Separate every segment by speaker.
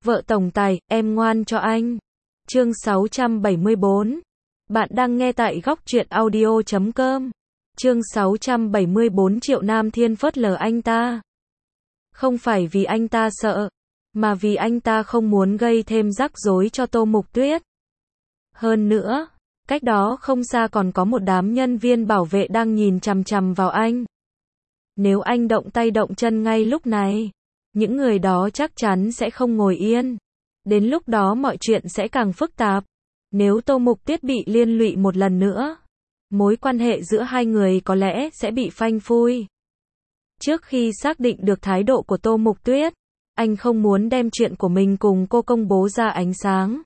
Speaker 1: Vợ tổng tài, em ngoan cho anh. Chương 674. Bạn đang nghe tại góc truyện audio.com. Chương 674. Triệu Nam Thiên phớt lờ anh ta. Không phải vì anh ta sợ, mà vì anh ta không muốn gây thêm rắc rối cho Tô Mục Tuyết. Hơn nữa, cách đó không xa còn có một đám nhân viên bảo vệ đang nhìn chằm chằm vào anh. Nếu anh động tay động chân ngay lúc này, những người đó chắc chắn sẽ không ngồi yên. Đến lúc đó mọi chuyện sẽ càng phức tạp. Nếu Tô Mục Tuyết bị liên lụy một lần nữa, mối quan hệ giữa hai người có lẽ sẽ bị phanh phui. Trước khi xác định được thái độ của Tô Mục Tuyết, anh không muốn đem chuyện của mình cùng cô công bố ra ánh sáng.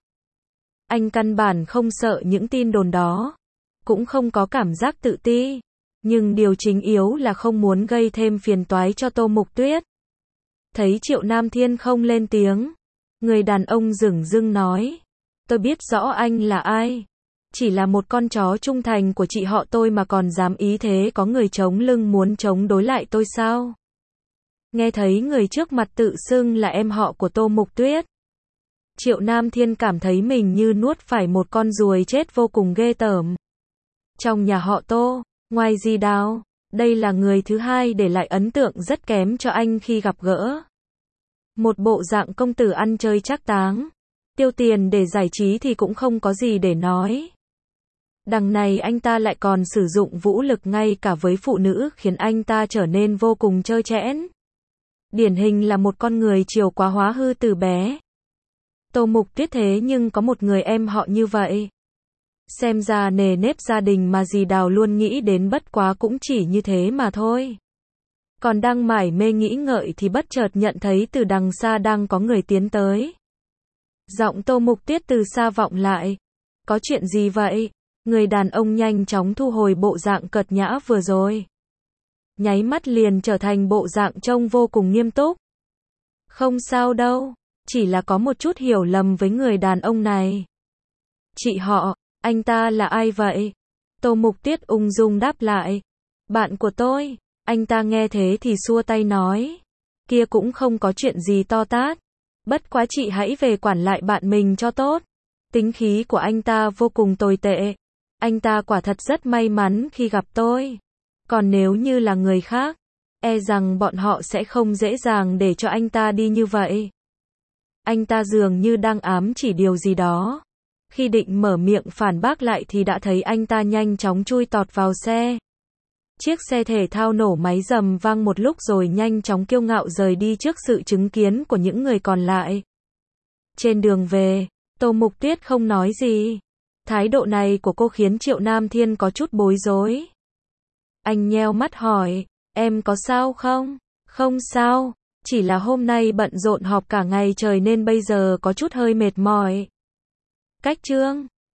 Speaker 1: Anh căn bản không sợ những tin đồn đó, cũng không có cảm giác tự ti, nhưng điều chính yếu là không muốn gây thêm phiền toái cho Tô Mục Tuyết. Thấy Triệu Nam Thiên không lên tiếng, người đàn ông dửng dưng nói, tôi biết rõ anh là ai, chỉ là một con chó trung thành của chị họ tôi mà còn dám ý thế, có người chống lưng muốn chống đối lại tôi sao? Nghe thấy người trước mặt tự xưng là em họ của Tô Mục Tuyết, Triệu Nam Thiên cảm thấy mình như nuốt phải một con ruồi chết vô cùng ghê tởm. Trong nhà họ Tô, ngoài Di Đào, đây là người thứ hai để lại ấn tượng rất kém cho anh khi gặp gỡ. Một bộ dạng công tử ăn chơi trác táng, tiêu tiền để giải trí thì cũng không có gì để nói. Đằng này anh ta lại còn sử dụng vũ lực ngay cả với phụ nữ, khiến anh ta trở nên vô cùng trơ trẽn. Điển hình là một con người chiều quá hóa hư từ bé. Tô Mục Tuyết thế nhưng có một người em họ như vậy. Xem ra nề nếp gia đình mà dì Đào luôn nghĩ đến bất quá cũng chỉ như thế mà thôi. Còn đang mải mê nghĩ ngợi thì bất chợt nhận thấy từ đằng xa đang có người tiến tới. Giọng Tô Mục Tuyết từ xa vọng lại. Có chuyện gì vậy? Người đàn ông nhanh chóng thu hồi bộ dạng cợt nhã vừa rồi. Nháy mắt liền trở thành bộ dạng trông vô cùng nghiêm túc. Không sao đâu, chỉ là có một chút hiểu lầm với người đàn ông này. Chị họ, anh ta là ai vậy? Tô Mục Tuyết ung dung đáp lại. Bạn của tôi. Anh ta nghe thế thì xua tay nói. Kia cũng không có chuyện gì to tát. Bất quá chị hãy về quản lại bạn mình cho tốt. Tính khí của anh ta vô cùng tồi tệ. Anh ta quả thật rất may mắn khi gặp tôi. Còn nếu như là người khác, e rằng bọn họ sẽ không dễ dàng để cho anh ta đi như vậy. Anh ta dường như đang ám chỉ điều gì đó. Khi định mở miệng phản bác lại thì đã thấy anh ta nhanh chóng chui tọt vào xe. Chiếc xe thể thao nổ máy rầm vang một lúc rồi nhanh chóng kiêu ngạo rời đi trước sự chứng kiến của những người còn lại. Trên đường về, Tô Mục Tuyết không nói gì. Thái độ này của cô khiến Triệu Nam Thiên có chút bối rối. Anh nheo mắt hỏi, em có sao không? Không sao, chỉ là hôm nay bận rộn họp cả ngày trời nên bây giờ có chút hơi mệt mỏi. Cách chương